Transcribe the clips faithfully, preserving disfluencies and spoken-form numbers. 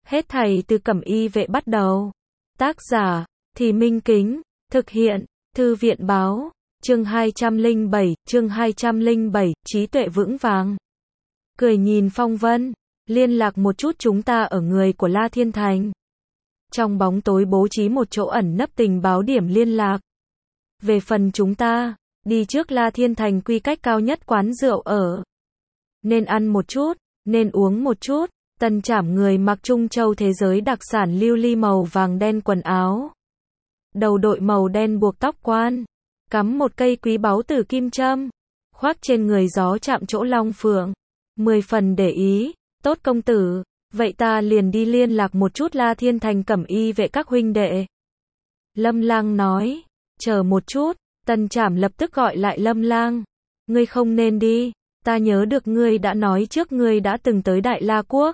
Hết thảy từ Cẩm Y vệ bắt đầu. Tác giả, Thì Minh Kính, thực hiện, Thư viện báo, chương hai trăm lẻ bảy, chương hai trăm lẻ bảy, trí tuệ vững vàng. Cười nhìn Phong Vân, liên lạc một chút chúng ta ở người của La Thiên Thành. Trong bóng tối bố trí một chỗ ẩn nấp tình báo điểm liên lạc. Về phần chúng ta, đi trước La Thiên Thành quy cách cao nhất quán rượu ở. Nên ăn một chút, nên uống một chút. Tần Trảm người mặc Trung Châu thế giới đặc sản lưu ly màu vàng đen quần áo. Đầu đội màu đen buộc tóc quan. Cắm một cây quý báu tử kim châm. Khoác trên người gió chạm chỗ long phượng. Mười phần để ý. Tốt công tử. Vậy ta liền đi liên lạc một chút La Thiên Thành Cẩm Y vệ các huynh đệ. Lâm Lang nói. Chờ một chút. Tần Trảm lập tức gọi lại Lâm Lang. Ngươi không nên đi. Ta nhớ được ngươi đã nói trước ngươi đã từng tới Đại La Quốc.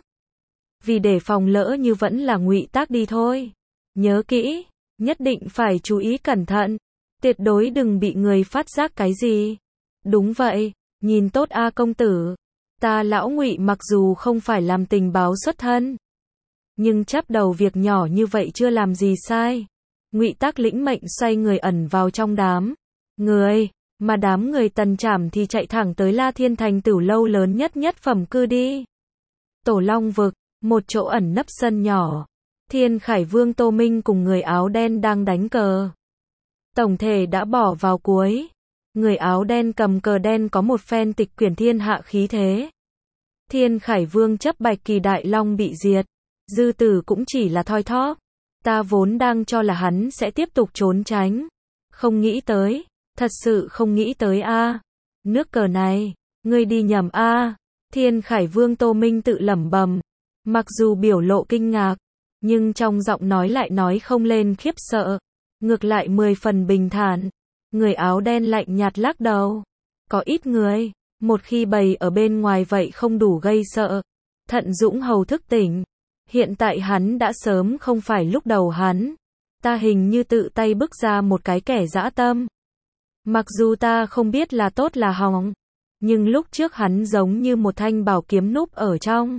Vì để phòng lỡ như vẫn là ngụy tác đi thôi. Nhớ kỹ, nhất định phải chú ý cẩn thận. Tuyệt đối đừng bị người phát giác cái gì. Đúng vậy, nhìn tốt a công tử. Ta lão Ngụy mặc dù không phải làm tình báo xuất thân, nhưng chắp đầu việc nhỏ như vậy chưa làm gì sai. Ngụy Tác lĩnh mệnh xoay người ẩn vào trong đám người, mà đám người Tần Trảm thì chạy thẳng tới La Thiên Thành Tử lâu lớn nhất nhất phẩm cư đi. Tổ Long vực, một chỗ ẩn nấp sân nhỏ. Thiên Khải Vương Tô Minh cùng người áo đen đang đánh cờ. Tổng thể đã bỏ vào cuối. Người áo đen cầm cờ đen có một phen tịch quyển thiên hạ khí thế. Thiên Khải Vương chấp Bạch Kỳ Đại Long bị diệt. Dư Tử cũng chỉ là thoi thóp. Ta vốn đang cho là hắn sẽ tiếp tục trốn tránh. Không nghĩ tới. Thật sự không nghĩ tới a. Nước cờ này, ngươi đi nhầm a. Thiên Khải Vương Tô Minh tự lẩm bẩm. Mặc dù biểu lộ kinh ngạc, nhưng trong giọng nói lại nói không lên khiếp sợ. Ngược lại mười phần bình thản. Người áo đen lạnh nhạt lắc đầu. Có ít người, một khi bày ở bên ngoài vậy không đủ gây sợ. Thận Dũng hầu thức tỉnh. Hiện tại hắn đã sớm không phải lúc đầu hắn. Ta hình như tự tay bức ra một cái kẻ dã tâm. Mặc dù ta không biết là tốt là hỏng, nhưng lúc trước hắn giống như một thanh bảo kiếm núp ở trong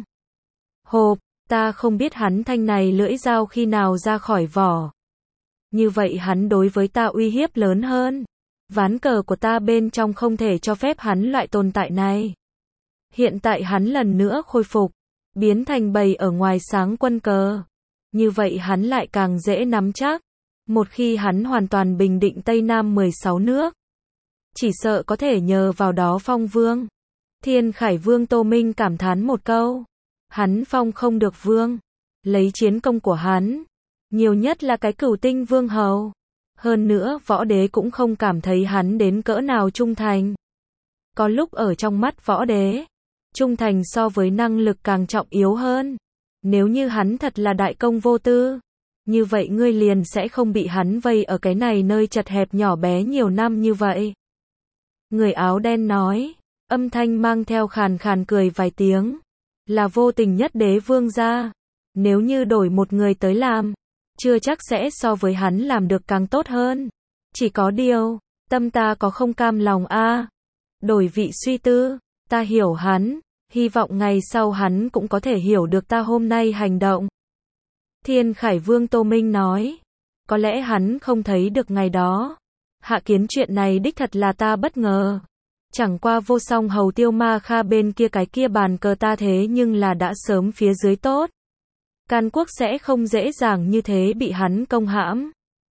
hộp, ta không biết hắn thanh này lưỡi dao khi nào ra khỏi vỏ. Như vậy hắn đối với ta uy hiếp lớn hơn. Ván cờ của ta bên trong không thể cho phép hắn loại tồn tại này. Hiện tại hắn lần nữa khôi phục, biến thành bầy ở ngoài sáng quân cờ. Như vậy hắn lại càng dễ nắm chắc. Một khi hắn hoàn toàn bình định Tây Nam mười sáu nước, chỉ sợ có thể nhờ vào đó phong vương. Thiên Khải Vương Tô Minh cảm thán một câu. Hắn phong không được vương. Lấy chiến công của hắn, nhiều nhất là cái Cửu Tinh Vương hầu. Hơn nữa võ đế cũng không cảm thấy hắn đến cỡ nào trung thành. Có lúc ở trong mắt võ đế, trung thành so với năng lực càng trọng yếu hơn. Nếu như hắn thật là đại công vô tư, như vậy ngươi liền sẽ không bị hắn vây ở cái này nơi chật hẹp nhỏ bé nhiều năm như vậy. Người áo đen nói, âm thanh mang theo khàn khàn cười vài tiếng. Là vô tình nhất đế vương gia. Nếu như đổi một người tới làm, chưa chắc sẽ so với hắn làm được càng tốt hơn. Chỉ có điều, tâm ta có không cam lòng a. Đổi vị suy tư, ta hiểu hắn, hy vọng ngày sau hắn cũng có thể hiểu được ta hôm nay hành động. Thiên Khải Vương Tô Minh nói, có lẽ hắn không thấy được ngày đó. Hạ kiến chuyện này đích thật là ta bất ngờ. Chẳng qua Vô Song hầu Tiêu Ma Kha bên kia cái kia bàn cờ ta thế nhưng là đã sớm phía dưới tốt. Can quốc sẽ không dễ dàng như thế bị hắn công hãm.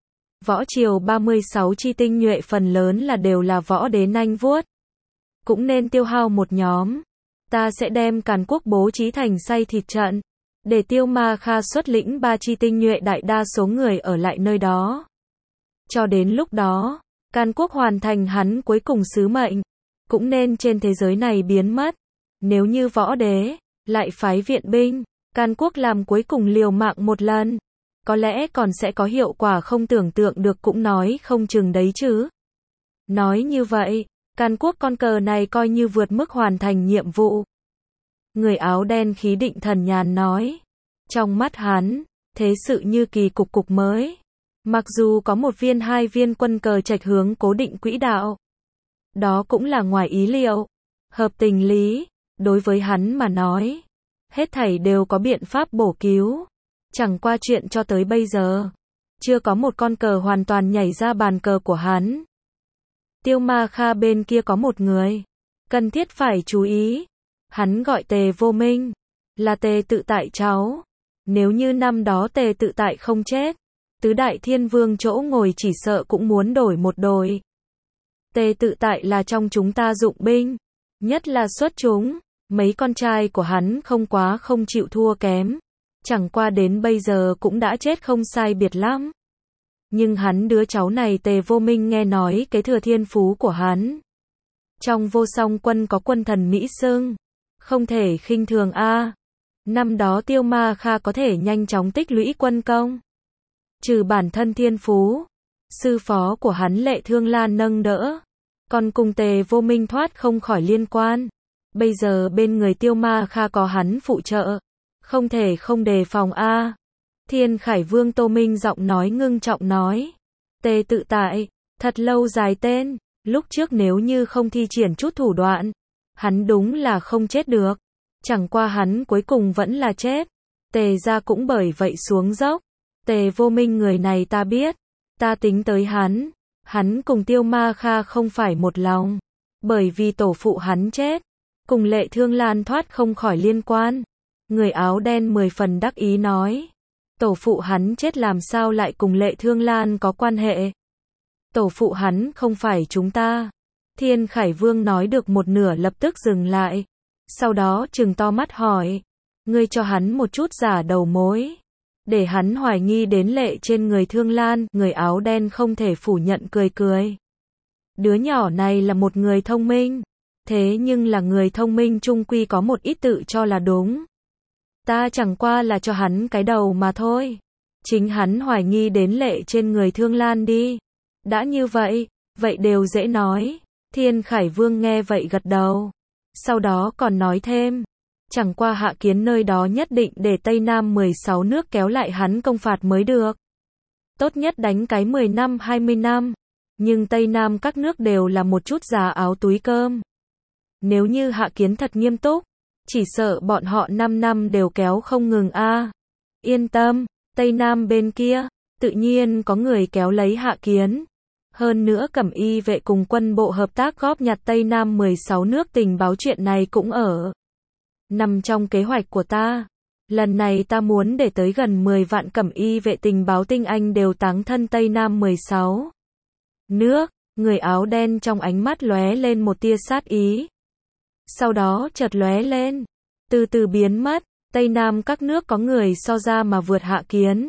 Võ triều ba mươi sáu chi tinh nhuệ phần lớn là đều là võ đế nanh vuốt. Cũng nên tiêu hao một nhóm. Ta sẽ đem Càn quốc bố trí thành say thịt trận. Để Tiêu Ma Kha xuất lĩnh ba chi tinh nhuệ đại đa số người ở lại nơi đó. Cho đến lúc đó, Can quốc hoàn thành hắn cuối cùng sứ mệnh. Cũng nên trên thế giới này biến mất. Nếu như võ đế lại phái viện binh, Can quốc làm cuối cùng liều mạng một lần, có lẽ còn sẽ có hiệu quả không tưởng tượng được cũng nói không chừng đấy chứ. Nói như vậy, Can quốc con cờ này coi như vượt mức hoàn thành nhiệm vụ. Người áo đen khí định thần nhàn nói. Trong mắt hắn, thế sự như kỳ cục cục mới. Mặc dù có một viên hai viên quân cờ trạch hướng cố định quỹ đạo. Đó cũng là ngoài ý liệu. Hợp tình lý, đối với hắn mà nói. Hết thảy đều có biện pháp bổ cứu. Chẳng qua chuyện cho tới bây giờ, chưa có một con cờ hoàn toàn nhảy ra bàn cờ của hắn. Tiêu Ma Kha bên kia có một người, cần thiết phải chú ý. Hắn gọi Tề Vô Minh, là Tề Tự Tại cháu. Nếu như năm đó Tề Tự Tại không chết, tứ đại thiên vương chỗ ngồi chỉ sợ cũng muốn đổi một đội. Tề Tự Tại là trong chúng ta dụng binh, nhất là xuất chúng, mấy con trai của hắn không quá không chịu thua kém, chẳng qua đến bây giờ cũng đã chết không sai biệt lắm. Nhưng hắn đứa cháu này Tề Vô Minh nghe nói cái thừa thiên phú của hắn. Trong Vô Song quân có quân thần Mỹ xưng, không thể khinh thường a. Năm đó Tiêu Ma Kha có thể nhanh chóng tích lũy quân công. Trừ bản thân thiên phú, sư phó của hắn Lệ Thương Lan nâng đỡ, còn cùng Tề Vô Minh thoát không khỏi liên quan. Bây giờ bên người Tiêu Ma Kha có hắn phụ trợ, không thể không đề phòng a. Thiên Khải Vương Tô Minh giọng nói ngưng trọng nói, Tề Tự Tại, thật lâu dài tên, lúc trước nếu như không thi triển chút thủ đoạn, hắn đúng là không chết được. Chẳng qua hắn cuối cùng vẫn là chết. Tề gia cũng bởi vậy xuống dốc. Tề Vô Minh người này ta biết, ta tính tới hắn, hắn cùng Tiêu Ma Kha không phải một lòng, bởi vì tổ phụ hắn chết, cùng Lệ Thương Lan thoát không khỏi liên quan. Người áo đen mười phần đắc ý nói, tổ phụ hắn chết làm sao lại cùng Lệ Thương Lan có quan hệ? Tổ phụ hắn không phải chúng ta. Thiên Khải Vương nói được một nửa lập tức dừng lại, sau đó trừng to mắt hỏi, ngươi cho hắn một chút giả đầu mối, để hắn hoài nghi đến lệ trên người Thương Lan. Người áo đen không thể phủ nhận cười cười. Đứa nhỏ này là một người thông minh, thế nhưng là người thông minh chung quy có một ít tự cho là đúng. Ta chẳng qua là cho hắn cái đầu mà thôi. Chính hắn hoài nghi đến lệ trên người Thương Lan đi. Đã như vậy, vậy đều dễ nói. Thiên Khải Vương nghe vậy gật đầu. Sau đó còn nói thêm, chẳng qua Hạ Kiến nơi đó nhất định để Tây Nam mười sáu nước kéo lại hắn công phạt mới được. Tốt nhất đánh cái mười năm hai mươi năm, nhưng Tây Nam các nước đều là một chút giá áo túi cơm. Nếu như Hạ Kiến thật nghiêm túc, chỉ sợ bọn họ năm năm đều kéo không ngừng a. Yên tâm, Tây Nam bên kia, tự nhiên có người kéo lấy Hạ Kiến. Hơn nữa Cẩm Y vệ cùng quân bộ hợp tác góp nhặt Tây Nam mười sáu nước tình báo, chuyện này cũng ở nằm trong kế hoạch của ta. Lần này ta muốn để tới gần mười vạn Cẩm Y vệ tình báo tinh anh đều táng thân Tây Nam mười sáu nước. Người áo đen trong ánh mắt lóe lên một tia sát ý. Sau đó chợt lóe lên, từ từ biến mất. Tây Nam các nước có người so ra mà vượt Hạ Kiến.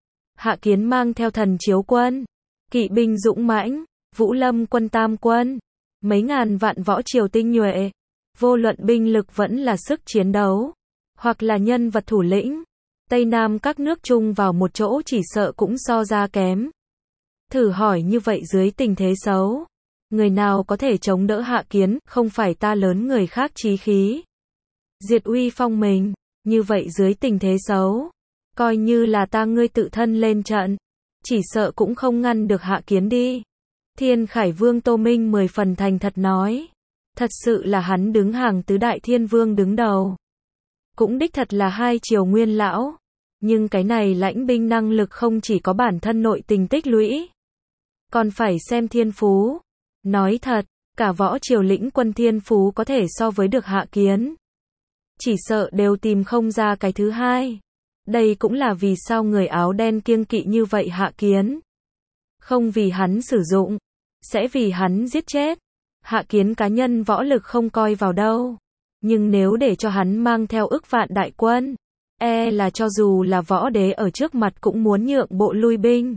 Hạ Kiến mang theo thần chiếu quân, kỵ binh dũng mãnh, Vũ Lâm quân tam quân, mấy ngàn vạn võ triều tinh nhuệ. Vô luận binh lực vẫn là sức chiến đấu, hoặc là nhân vật thủ lĩnh, Tây Nam các nước chung vào một chỗ chỉ sợ cũng so ra kém. Thử hỏi như vậy dưới tình thế xấu, người nào có thể chống đỡ Hạ Kiến? Không phải ta lớn người khác chí khí, diệt uy phong mình. Như vậy dưới tình thế xấu, coi như là ta ngươi tự thân lên trận, chỉ sợ cũng không ngăn được Hạ Kiến đi. Thiên Khải Vương Tô Minh mười phần thành thật nói, thật sự là hắn đứng hàng tứ đại thiên vương đứng đầu, cũng đích thật là hai triều nguyên lão. Nhưng cái này lãnh binh năng lực không chỉ có bản thân nội tình tích lũy, còn phải xem thiên phú. Nói thật, cả võ triều lĩnh quân thiên phú có thể so với được Hạ Kiến, chỉ sợ đều tìm không ra cái thứ hai. Đây cũng là vì sao người áo đen kiêng kỵ như vậy Hạ Kiến. Không vì hắn sử dụng, sẽ vì hắn giết chết. Hạ Kiến cá nhân võ lực không coi vào đâu, nhưng nếu để cho hắn mang theo ức vạn đại quân, e là cho dù là võ đế ở trước mặt cũng muốn nhượng bộ lui binh.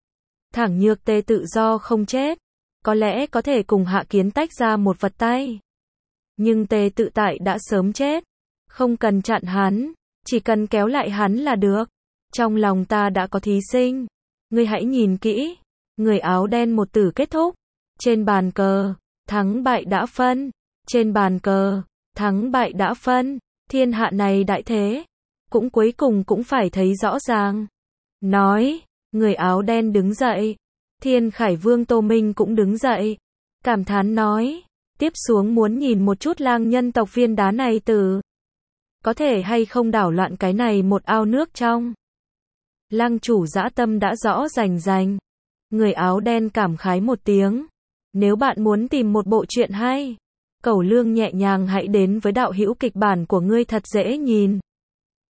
Thẳng Nhược Tề tự do không chết, có lẽ có thể cùng Hạ Kiến tách ra một vật tay. Nhưng Tề Tự Tại đã sớm chết, không cần chặn hắn, chỉ cần kéo lại hắn là được. Trong lòng ta đã có thí sinh, ngươi hãy nhìn kỹ. Người áo đen một tử kết thúc. Trên bàn cờ, thắng bại đã phân. Trên bàn cờ, thắng bại đã phân. Thiên hạ này đại thế, cũng cuối cùng cũng phải thấy rõ ràng. Nói, người áo đen đứng dậy. Thiên Khải Vương Tô Minh cũng đứng dậy, cảm thán nói, tiếp xuống muốn nhìn một chút lang nhân tộc viên đá này từ có thể hay không đảo loạn cái này một ao nước trong. Lăng chủ dã tâm đã rõ rành rành. Người áo đen cảm khái một tiếng. Nếu bạn muốn tìm một bộ truyện hay, cẩu lương nhẹ nhàng hãy đến với đạo hữu kịch bản của ngươi thật dễ nhìn.